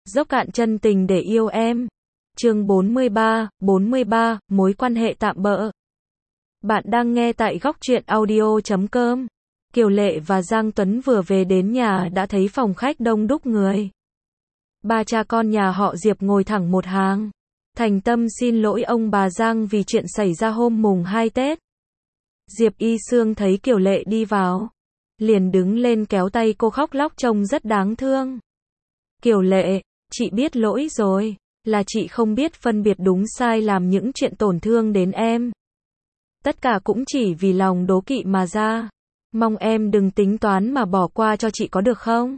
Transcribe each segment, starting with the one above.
Dốc cạn chân tình để yêu em. Chương 43, mối quan hệ tạm bợ. Bạn đang nghe tại góc truyện audio.com. Kiều Lệ và Giang Tuấn vừa về đến nhà đã thấy phòng khách đông đúc người. Ba cha con nhà họ Diệp ngồi thẳng một hàng. Thành tâm xin lỗi ông bà Giang vì chuyện xảy ra hôm mùng 2 Tết. Diệp Y Sương thấy Kiều Lệ đi vào, liền đứng lên kéo tay cô khóc lóc trông rất đáng thương. Kiều Lệ, chị biết lỗi rồi, là chị không biết phân biệt đúng sai làm những chuyện tổn thương đến em. Tất cả cũng chỉ vì lòng đố kỵ mà ra. Mong em đừng tính toán mà bỏ qua cho chị có được không?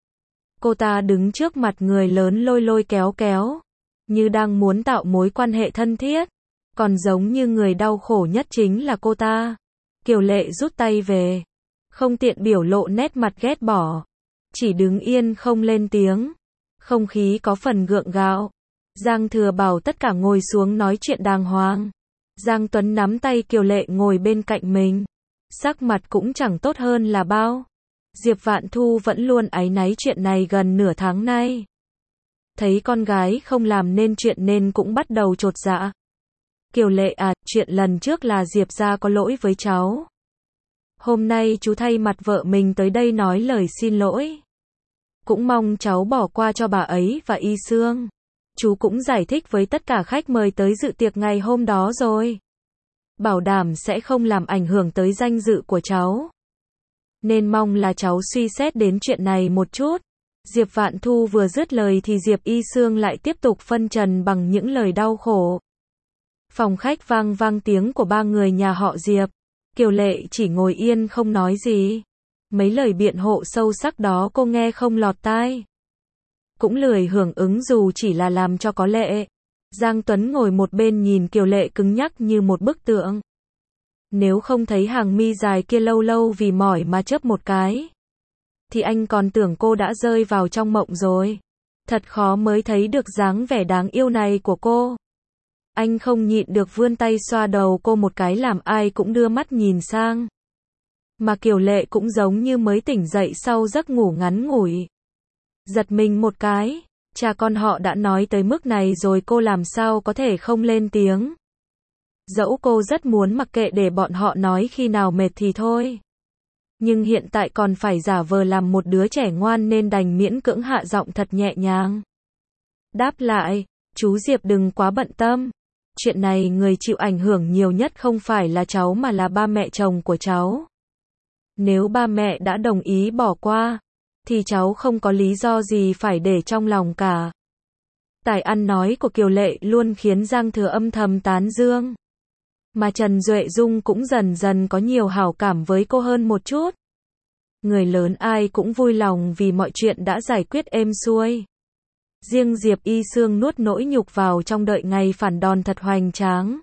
Cô ta đứng trước mặt người lớn lôi lôi kéo kéo, như đang muốn tạo mối quan hệ thân thiết, còn giống như người đau khổ nhất chính là cô ta. Kiều Lệ rút tay về, không tiện biểu lộ nét mặt ghét bỏ, chỉ đứng yên không lên tiếng. Không khí có phần gượng gạo. Giang Thừa bảo tất cả ngồi xuống nói chuyện đàng hoàng. Giang Tuấn nắm tay Kiều Lệ ngồi bên cạnh mình, sắc mặt cũng chẳng tốt hơn là bao. Diệp Vạn Thu vẫn luôn áy náy chuyện này gần nửa tháng nay. Thấy con gái không làm nên chuyện nên cũng bắt đầu chột dạ. Kiều Lệ à, chuyện lần trước là Diệp gia có lỗi với cháu. Hôm nay chú thay mặt vợ mình tới đây nói lời xin lỗi. Cũng mong cháu bỏ qua cho bà ấy và Y Sương. Chú cũng giải thích với tất cả khách mời tới dự tiệc ngày hôm đó rồi. Bảo đảm sẽ không làm ảnh hưởng tới danh dự của cháu. Nên mong là cháu suy xét đến chuyện này một chút. Diệp Vạn Thu vừa dứt lời thì Diệp Y Sương lại tiếp tục phân trần bằng những lời đau khổ. Phòng khách vang vang tiếng của ba người nhà họ Diệp. Kiều Lệ chỉ ngồi yên không nói gì. Mấy lời biện hộ sâu sắc đó cô nghe không lọt tai. Cũng lười hưởng ứng dù chỉ là làm cho có lệ. Giang Tuấn ngồi một bên nhìn Kiều Lệ cứng nhắc như một bức tượng. Nếu không thấy hàng mi dài kia lâu lâu vì mỏi mà chớp một cái, thì anh còn tưởng cô đã rơi vào trong mộng rồi. Thật khó mới thấy được dáng vẻ đáng yêu này của cô. Anh không nhịn được vươn tay xoa đầu cô một cái làm ai cũng đưa mắt nhìn sang. Mà Kiều Lệ cũng giống như mới tỉnh dậy sau giấc ngủ ngắn ngủi. Giật mình một cái, cha con họ đã nói tới mức này rồi cô làm sao có thể không lên tiếng. Dẫu cô rất muốn mặc kệ để bọn họ nói khi nào mệt thì thôi. Nhưng hiện tại còn phải giả vờ làm một đứa trẻ ngoan nên đành miễn cưỡng hạ giọng thật nhẹ nhàng. Đáp lại, chú Diệp đừng quá bận tâm. Chuyện này người chịu ảnh hưởng nhiều nhất không phải là cháu mà là ba mẹ chồng của cháu. Nếu ba mẹ đã đồng ý bỏ qua, thì cháu không có lý do gì phải để trong lòng cả. Tài ăn nói của Kiều Lệ luôn khiến Giang Thừa âm thầm tán dương. Mà Trần Duệ Dung cũng dần dần có nhiều hảo cảm với cô hơn một chút. Người lớn ai cũng vui lòng vì mọi chuyện đã giải quyết êm xuôi. Riêng Diệp Y Sương nuốt nỗi nhục vào trong đợi ngày phản đòn thật hoành tráng.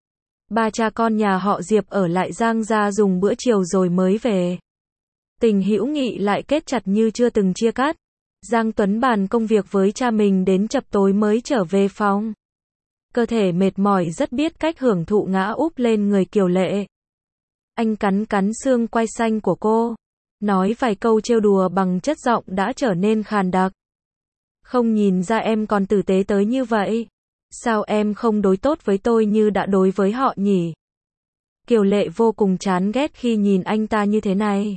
Ba cha con nhà họ Diệp ở lại Giang gia dùng bữa chiều rồi mới về. Tình hữu nghị lại kết chặt như chưa từng chia cắt. Giang Tuấn bàn công việc với cha mình đến chập tối mới trở về phòng. Cơ thể mệt mỏi rất biết cách hưởng thụ ngã úp lên người Kiều Lệ. Anh cắn cắn xương quai xanh của cô, nói vài câu trêu đùa bằng chất giọng đã trở nên khàn đặc. Không nhìn ra em còn tử tế tới như vậy. Sao em không đối tốt với tôi như đã đối với họ nhỉ? Kiều Lệ vô cùng chán ghét khi nhìn anh ta như thế này.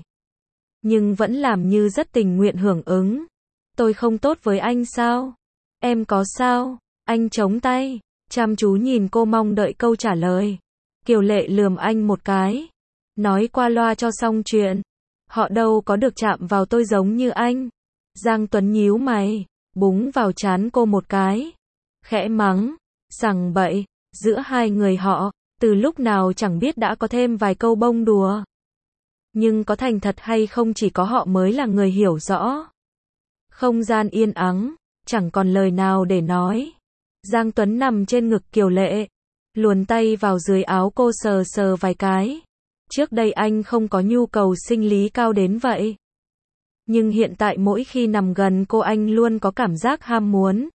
Nhưng vẫn làm như rất tình nguyện hưởng ứng. Tôi không tốt với anh sao? Em có sao? Anh chống tay, chăm chú nhìn cô mong đợi câu trả lời. Kiều Lệ lườm anh một cái, nói qua loa cho xong chuyện. Họ đâu có được chạm vào tôi giống như anh. Giang Tuấn nhíu mày, búng vào trán cô một cái, khẽ mắng, sằng bậy. Giữa hai người họ, từ lúc nào chẳng biết đã có thêm vài câu bông đùa. Nhưng có thành thật hay không chỉ có họ mới là người hiểu rõ. Không gian yên ắng, chẳng còn lời nào để nói. Giang Tuấn nằm trên ngực Kiều Lệ, luồn tay vào dưới áo cô sờ sờ vài cái. Trước đây anh không có nhu cầu sinh lý cao đến vậy. Nhưng hiện tại mỗi khi nằm gần cô anh luôn có cảm giác ham muốn.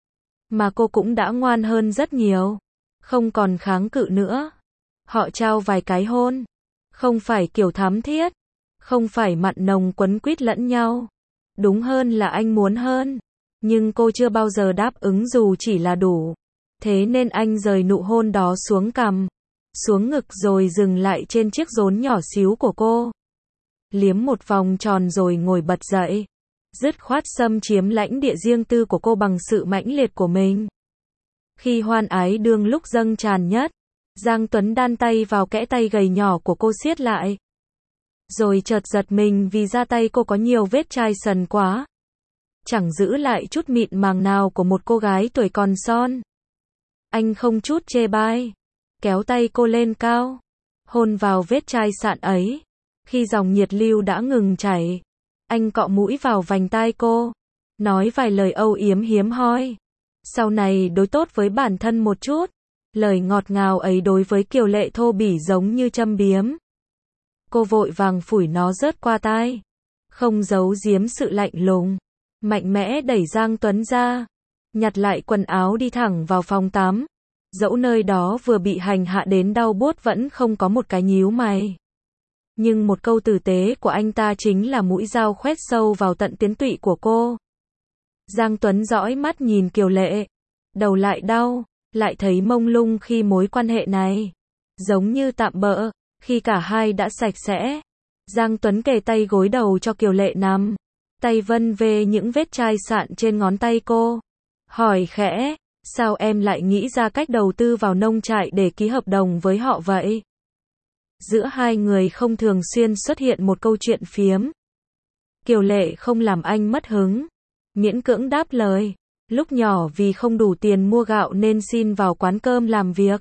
Mà cô cũng đã ngoan hơn rất nhiều, không còn kháng cự nữa. Họ trao vài cái hôn, không phải kiểu thắm thiết, không phải mặn nồng quấn quýt lẫn nhau. Đúng hơn là anh muốn hơn. Nhưng cô chưa bao giờ đáp ứng dù chỉ là đủ. Thế nên anh rời nụ hôn đó xuống cằm, xuống ngực rồi dừng lại trên chiếc rốn nhỏ xíu của cô. Liếm một vòng tròn rồi ngồi bật dậy. Dứt khoát xâm chiếm lãnh địa riêng tư của cô bằng sự mãnh liệt của mình. Khi hoan ái đương lúc dâng tràn nhất, Giang Tuấn đan tay vào kẽ tay gầy nhỏ của cô siết lại. Rồi chợt giật mình vì da tay cô có nhiều vết chai sần quá. Chẳng giữ lại chút mịn màng nào của một cô gái tuổi còn son. Anh không chút chê bai, kéo tay cô lên cao, hôn vào vết chai sạn ấy. Khi dòng nhiệt lưu đã ngừng chảy, anh cọ mũi vào vành tai cô, nói vài lời âu yếm hiếm hoi. Sau này đối tốt với bản thân một chút. Lời ngọt ngào ấy đối với Kiều Lệ thô bỉ giống như châm biếm. Cô vội vàng phủi nó rớt qua tai, không giấu giếm sự lạnh lùng, mạnh mẽ đẩy Giang Tuấn ra, nhặt lại quần áo đi thẳng vào phòng tắm. Dẫu nơi đó vừa bị hành hạ đến đau buốt vẫn không có một cái nhíu mày. Nhưng một câu tử tế của anh ta chính là mũi dao khoét sâu vào tận tuyến tụy của cô. Giang Tuấn dõi mắt nhìn Kiều Lệ, đầu lại đau, lại thấy mông lung khi mối quan hệ này giống như tạm bỡ, khi cả hai đã sạch sẽ. Giang Tuấn kề tay gối đầu cho Kiều Lệ nằm, tay vân về những vết chai sạn trên ngón tay cô, hỏi khẽ, sao em lại nghĩ ra cách đầu tư vào nông trại để ký hợp đồng với họ vậy? Giữa hai người không thường xuyên xuất hiện một câu chuyện phiếm. Kiều Lệ không làm anh mất hứng, miễn cưỡng đáp lời, lúc nhỏ vì không đủ tiền mua gạo nên xin vào quán cơm làm việc.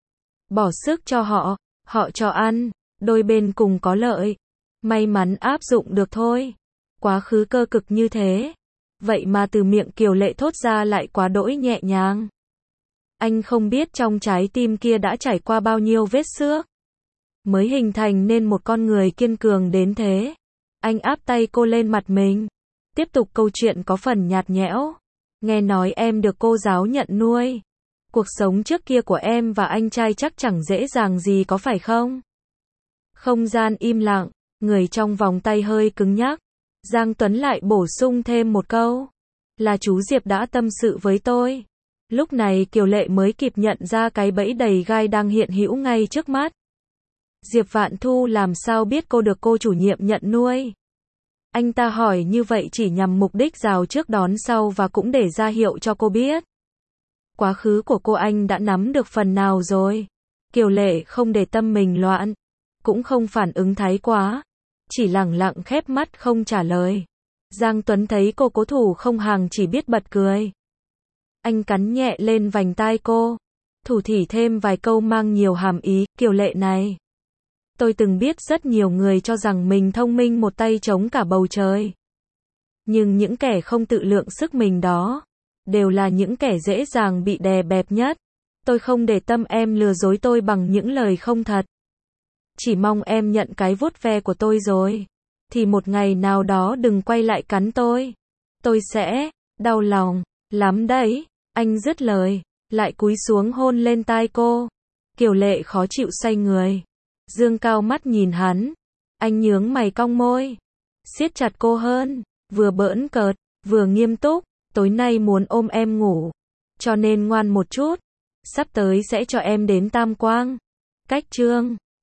Bỏ sức cho họ, họ cho ăn, đôi bên cùng có lợi. May mắn áp dụng được thôi. Quá khứ cơ cực như thế. Vậy mà từ miệng Kiều Lệ thốt ra lại quá đỗi nhẹ nhàng. Anh không biết trong trái tim kia đã trải qua bao nhiêu vết xước, mới hình thành nên một con người kiên cường đến thế. Anh áp tay cô lên mặt mình, tiếp tục câu chuyện có phần nhạt nhẽo. Nghe nói em được cô giáo nhận nuôi. Cuộc sống trước kia của em và anh trai chắc chẳng dễ dàng gì có phải không? Không gian im lặng, người trong vòng tay hơi cứng nhắc. Giang Tuấn lại bổ sung thêm một câu. Là chú Diệp đã tâm sự với tôi. Lúc này Kiều Lệ mới kịp nhận ra cái bẫy đầy gai đang hiện hữu ngay trước mắt. Diệp Vạn Thu làm sao biết cô được cô chủ nhiệm nhận nuôi? Anh ta hỏi như vậy chỉ nhằm mục đích rào trước đón sau và cũng để ra hiệu cho cô biết. Quá khứ của cô anh đã nắm được phần nào rồi. Kiều Lệ không để tâm mình loạn, cũng không phản ứng thái quá, chỉ lẳng lặng khép mắt không trả lời. Giang Tuấn thấy cô cố thủ không hàng chỉ biết bật cười. Anh cắn nhẹ lên vành tai cô, thủ thỉ thêm vài câu mang nhiều hàm ý. Kiều Lệ này, tôi từng biết rất nhiều người cho rằng mình thông minh một tay chống cả bầu trời. Nhưng những kẻ không tự lượng sức mình đó, đều là những kẻ dễ dàng bị đè bẹp nhất. Tôi không để tâm em lừa dối tôi bằng những lời không thật. Chỉ mong em nhận cái vuốt ve của tôi rồi, thì một ngày nào đó đừng quay lại cắn tôi. Tôi sẽ đau lòng lắm đấy. Anh dứt lời, lại cúi xuống hôn lên tai cô. Kiều Lệ khó chịu xoay người, dương cao mắt nhìn hắn. Anh nhướng mày cong môi, siết chặt cô hơn, vừa bỡn cợt, vừa nghiêm túc. Tối nay muốn ôm em ngủ, cho nên ngoan một chút. Sắp tới sẽ cho em đến Tam Quang. Cách chương